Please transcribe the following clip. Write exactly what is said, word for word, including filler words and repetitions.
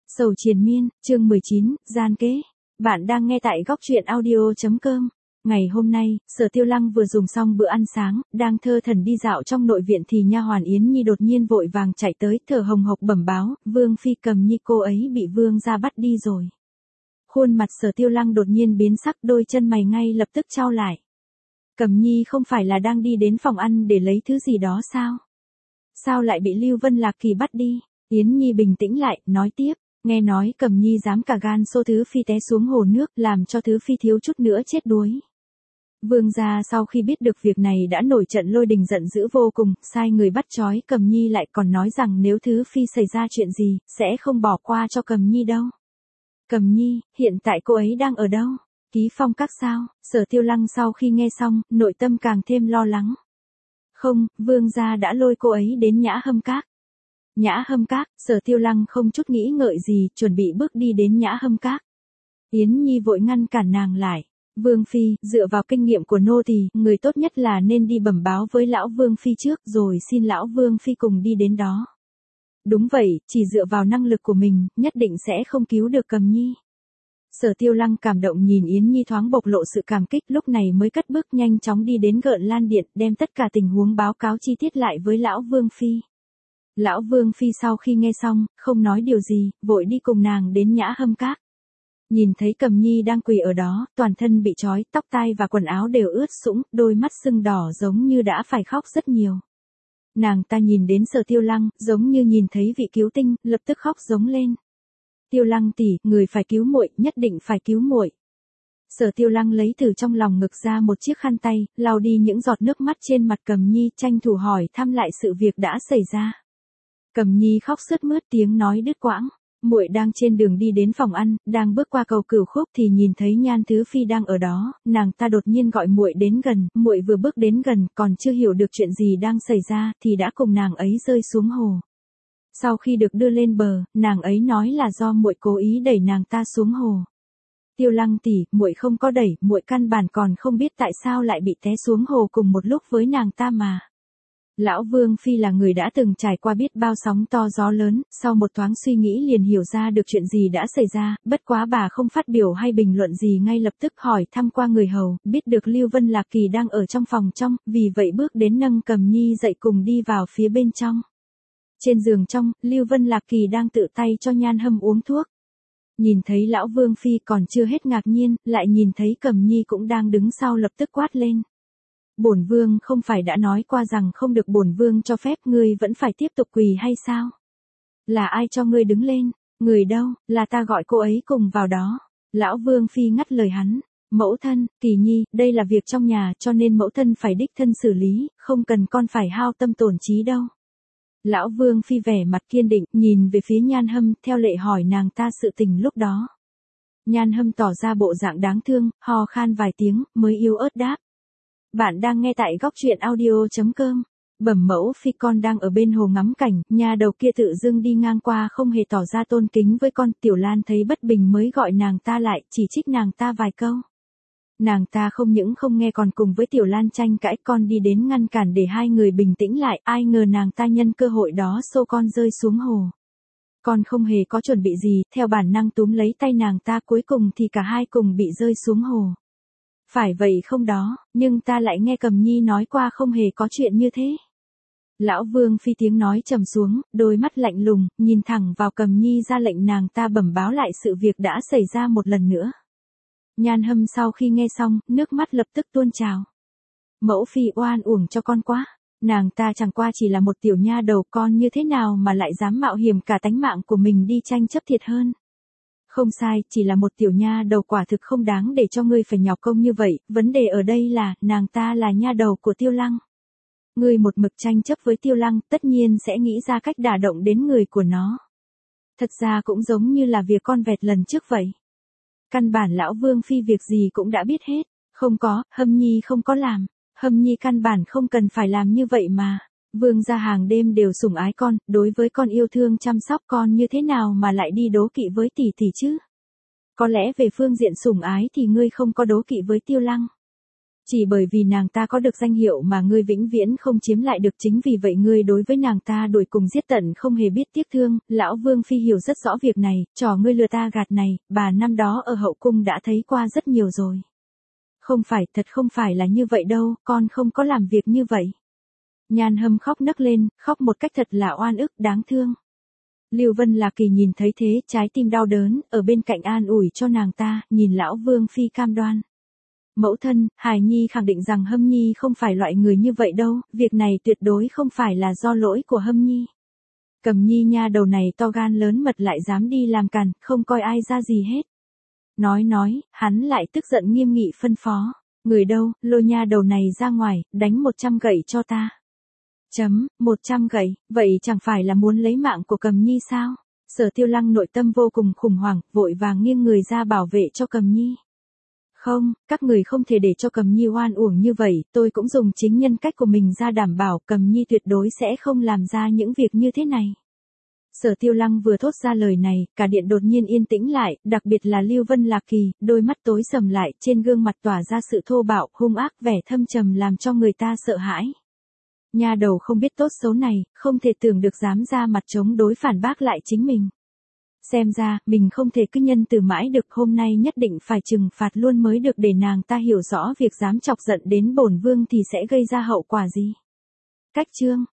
Sầu triền miên, chương mười chín, gian kế. Bạn đang nghe tại góc truyện audio.com. Ngày hôm nay, Sở Tiêu Lăng vừa dùng xong bữa ăn sáng, đang thơ thẩn đi dạo trong nội viện thì nha hoàn Yến Nhi đột nhiên vội vàng chạy tới, thở hồng hộc bẩm báo, Vương phi Cầm Nhi cô ấy bị vương gia bắt đi rồi. Khuôn mặt Sở Tiêu Lăng đột nhiên biến sắc, đôi chân mày ngay lập tức chau lại. Cầm Nhi không phải là đang đi đến phòng ăn để lấy thứ gì đó sao? Sao lại bị Lưu Vân Lạc Kỳ bắt đi? Yến Nhi bình tĩnh lại, nói tiếp. Nghe nói Cầm Nhi dám cả gan xô Thứ Phi té xuống hồ nước, làm cho Thứ Phi thiếu chút nữa chết đuối. Vương gia sau khi biết được việc này đã nổi trận lôi đình giận dữ vô cùng, sai người bắt trói Cầm Nhi lại, còn nói rằng nếu Thứ Phi xảy ra chuyện gì, sẽ không bỏ qua cho Cầm Nhi đâu. Cầm Nhi, hiện tại cô ấy đang ở đâu? Ký Phong các sao? Sở Tiêu Lăng sau khi nghe xong, nội tâm càng thêm lo lắng. Không, vương gia đã lôi cô ấy đến Nhã Hâm Các. Nhã Hâm Các, Sở Tiêu Lăng không chút nghĩ ngợi gì, chuẩn bị bước đi đến Nhã Hâm Các. Yến Nhi vội ngăn cản nàng lại. Vương phi, dựa vào kinh nghiệm của nô tỳ, người tốt nhất là nên đi bẩm báo với lão Vương phi trước, rồi xin lão Vương phi cùng đi đến đó. Đúng vậy, chỉ dựa vào năng lực của mình, nhất định sẽ không cứu được Cầm Nhi. Sở Tiêu Lăng cảm động nhìn Yến Nhi thoáng bộc lộ sự cảm kích, lúc này mới cất bước nhanh chóng đi đến Gợn Lan Điện, đem tất cả tình huống báo cáo chi tiết lại với lão Vương phi. Lão Vương phi sau khi nghe xong, không nói điều gì, vội đi cùng nàng đến Nhã Hâm Các. Nhìn thấy Cầm Nhi đang quỳ ở đó, toàn thân bị trói, tóc tai và quần áo đều ướt sũng, đôi mắt sưng đỏ giống như đã phải khóc rất nhiều. Nàng ta nhìn đến Sở Tiêu Lăng, giống như nhìn thấy vị cứu tinh, lập tức khóc giống lên. Tiêu Lăng tỷ, người phải cứu muội, nhất định phải cứu muội. Sở Tiêu Lăng lấy từ trong lòng ngực ra một chiếc khăn tay, lau đi những giọt nước mắt trên mặt Cầm Nhi, tranh thủ hỏi thăm lại sự việc đã xảy ra. Cầm Nhi khóc sướt mướt, tiếng nói đứt quãng. Muội đang trên đường đi đến phòng ăn, đang bước qua cầu Cửu Khúc thì nhìn thấy Nhan Thứ Phi đang ở đó, nàng ta đột nhiên gọi muội đến gần, muội vừa bước đến gần, còn chưa hiểu được chuyện gì đang xảy ra thì đã cùng nàng ấy rơi xuống hồ. Sau khi được đưa lên bờ, nàng ấy nói là do muội cố ý đẩy nàng ta xuống hồ. Tiêu Lăng tỷ, muội không có đẩy, muội căn bản còn không biết tại sao lại bị té xuống hồ cùng một lúc với nàng ta mà. Lão Vương phi là người đã từng trải qua biết bao sóng to gió lớn, sau một thoáng suy nghĩ liền hiểu ra được chuyện gì đã xảy ra, bất quá bà không phát biểu hay bình luận gì, ngay lập tức hỏi thăm qua người hầu, biết được Lưu Vân Lạc Kỳ đang ở trong phòng trong, vì vậy bước đến nâng Cầm Nhi dậy cùng đi vào phía bên trong. Trên giường trong, Lưu Vân Lạc Kỳ đang tự tay cho Nhan Hâm uống thuốc. Nhìn thấy lão Vương phi còn chưa hết ngạc nhiên, lại nhìn thấy Cầm Nhi cũng đang đứng sau lập tức quát lên. Bổn vương không phải đã nói qua rằng không được bổn vương cho phép, ngươi vẫn phải tiếp tục quỳ hay sao? Là ai cho ngươi đứng lên? Người đâu? Là ta gọi cô ấy cùng vào đó. Lão Vương phi ngắt lời hắn. Mẫu thân, Kỳ Nhi, đây là việc trong nhà cho nên mẫu thân phải đích thân xử lý, không cần con phải hao tâm tổn trí đâu. Lão Vương phi vẻ mặt kiên định, nhìn về phía Nhan Hâm, theo lệ hỏi nàng ta sự tình lúc đó. Nhan Hâm tỏ ra bộ dạng đáng thương, ho khan vài tiếng, mới yếu ớt đáp. Bạn đang nghe tại góc truyện audio.com. Bẩm mẫu phi, con đang ở bên hồ ngắm cảnh, nhà đầu kia tự dưng đi ngang qua không hề tỏ ra tôn kính với con, Tiểu Lan thấy bất bình mới gọi nàng ta lại, chỉ trích nàng ta vài câu. Nàng ta không những không nghe còn cùng với Tiểu Lan tranh cãi, con đi đến ngăn cản để hai người bình tĩnh lại, ai ngờ nàng ta nhân cơ hội đó xô con rơi xuống hồ. Con không hề có chuẩn bị gì, theo bản năng túm lấy tay nàng ta, cuối cùng thì cả hai cùng bị rơi xuống hồ. Phải vậy không đó, nhưng ta lại nghe Cầm Nhi nói qua không hề có chuyện như thế. Lão Vương phi tiếng nói trầm xuống, đôi mắt lạnh lùng, nhìn thẳng vào Cầm Nhi ra lệnh nàng ta bẩm báo lại sự việc đã xảy ra một lần nữa. Nhan Hâm sau khi nghe xong, nước mắt lập tức tuôn trào. Mẫu phi oan uổng cho con quá, nàng ta chẳng qua chỉ là một tiểu nha đầu, con như thế nào mà lại dám mạo hiểm cả tánh mạng của mình đi tranh chấp thiệt hơn. Không sai, chỉ là một tiểu nha đầu, quả thực không đáng để cho ngươi phải nhọc công như vậy, vấn đề ở đây là, nàng ta là nha đầu của Tiêu Lăng. Ngươi một mực tranh chấp với Tiêu Lăng, tất nhiên sẽ nghĩ ra cách đả động đến người của nó. Thật ra cũng giống như là việc con vẹt lần trước vậy. Căn bản lão Vương phi việc gì cũng đã biết hết, không có, Hâm Nhi không có làm, Hâm Nhi căn bản không cần phải làm như vậy mà. Vương gia hàng đêm đều sủng ái con, đối với con yêu thương chăm sóc con như thế nào mà lại đi đố kỵ với tỷ tỷ chứ? Có lẽ về phương diện sủng ái thì ngươi không có đố kỵ với Tiêu Lăng. Chỉ bởi vì nàng ta có được danh hiệu mà ngươi vĩnh viễn không chiếm lại được, chính vì vậy ngươi đối với nàng ta đuổi cùng giết tận không hề biết tiếc thương. Lão Vương Phi hiểu rất rõ việc này, trò ngươi lừa ta gạt này, bà năm đó ở hậu cung đã thấy qua rất nhiều rồi. Không phải, thật không phải là như vậy đâu, con không có làm việc như vậy. Nhan Hâm khóc nấc lên, khóc một cách thật là oan ức, đáng thương. Lưu Vân Lạc Kỳ nhìn thấy thế, trái tim đau đớn, ở bên cạnh an ủi cho nàng ta, nhìn lão Vương Phi cam đoan. Mẫu thân, Hải Nhi khẳng định rằng Hâm Nhi không phải loại người như vậy đâu, việc này tuyệt đối không phải là do lỗi của Hâm Nhi. Cầm Nhi nha đầu này to gan lớn mật lại dám đi làm càn, không coi ai ra gì hết. Nói nói, hắn lại tức giận nghiêm nghị phân phó. Người đâu, lôi nha đầu này ra ngoài, đánh một trăm gậy cho ta. Chấm, một trăm gậy, vậy chẳng phải là muốn lấy mạng của Cầm Nhi sao? Sở Tiêu Lăng nội tâm vô cùng khủng hoảng, vội vàng nghiêng người ra bảo vệ cho Cầm Nhi. Không, các người không thể để cho Cầm Nhi oan uổng như vậy, tôi cũng dùng chính nhân cách của mình ra đảm bảo Cầm Nhi tuyệt đối sẽ không làm ra những việc như thế này. Sở Tiêu Lăng vừa thốt ra lời này, cả điện đột nhiên yên tĩnh lại, đặc biệt là Lưu Vân Lạc Kỳ, đôi mắt tối sầm lại, trên gương mặt tỏa ra sự thô bạo, hung ác, vẻ thâm trầm làm cho người ta sợ hãi. Nha đầu không biết tốt xấu này, không thể tưởng được dám ra mặt chống đối phản bác lại chính mình. Xem ra, mình không thể cứ nhân từ mãi được, hôm nay nhất định phải trừng phạt luôn mới được để nàng ta hiểu rõ việc dám chọc giận đến bổn vương thì sẽ gây ra hậu quả gì. Cách chương